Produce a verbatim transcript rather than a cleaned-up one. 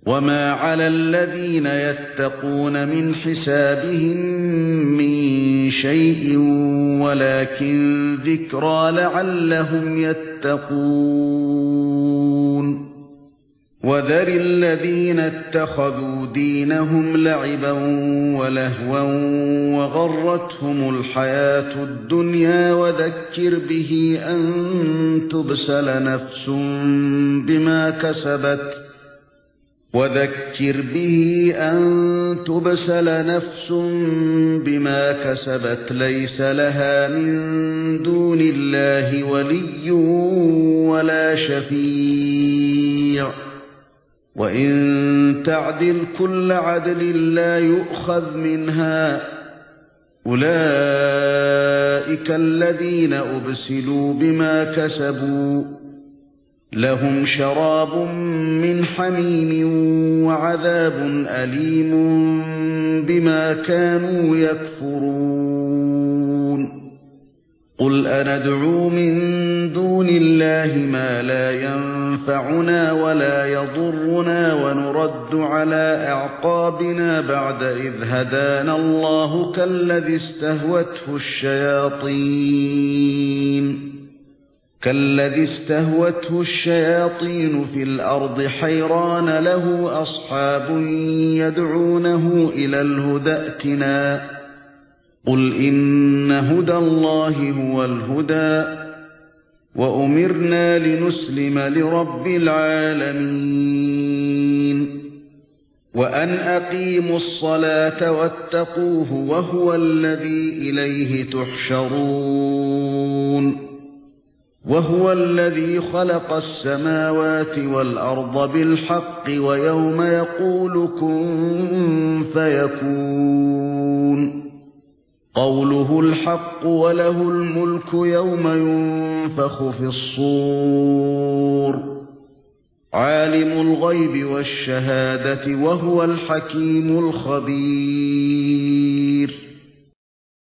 وما على الذين يتقون من حسابهم من شيء ولكن ذكرى لعلهم يتقون وذر الذين اتخذوا دينهم لعبا ولهوا وغرتهم الحياة الدنيا وذكر به أن تبسل نفس بما كسبت وذكر به أن تبسل نفس بما كسبت ليس لها من دون الله ولي ولا شفيع وإن تعدل كل عدل لا يؤخذ منها أولئك الذين أبسلوا بما كسبوا لهم شراب من حميم وعذاب أليم بما كانوا يكفرون قل أندعو من دون الله ما لا ينفعنا ولا يضرنا ونرد على أعقابنا بعد إذ هدانا الله كالذي استهوته الشياطين كالذي استهوته الشياطين في الأرض حيران له أصحاب يدعونه إلى الهدى ائتنا قل إن هدى الله هو الهدى وأمرنا لنسلم لرب العالمين وأن أقيموا الصلاة واتقوه وهو الذي إليه تحشرون وهو الذي خلق السماوات والأرض بالحق ويوم يقول كن فيكون قوله الحق وله الملك يوم ينفخ في الصور عالم الغيب والشهادة وهو الحكيم الخبير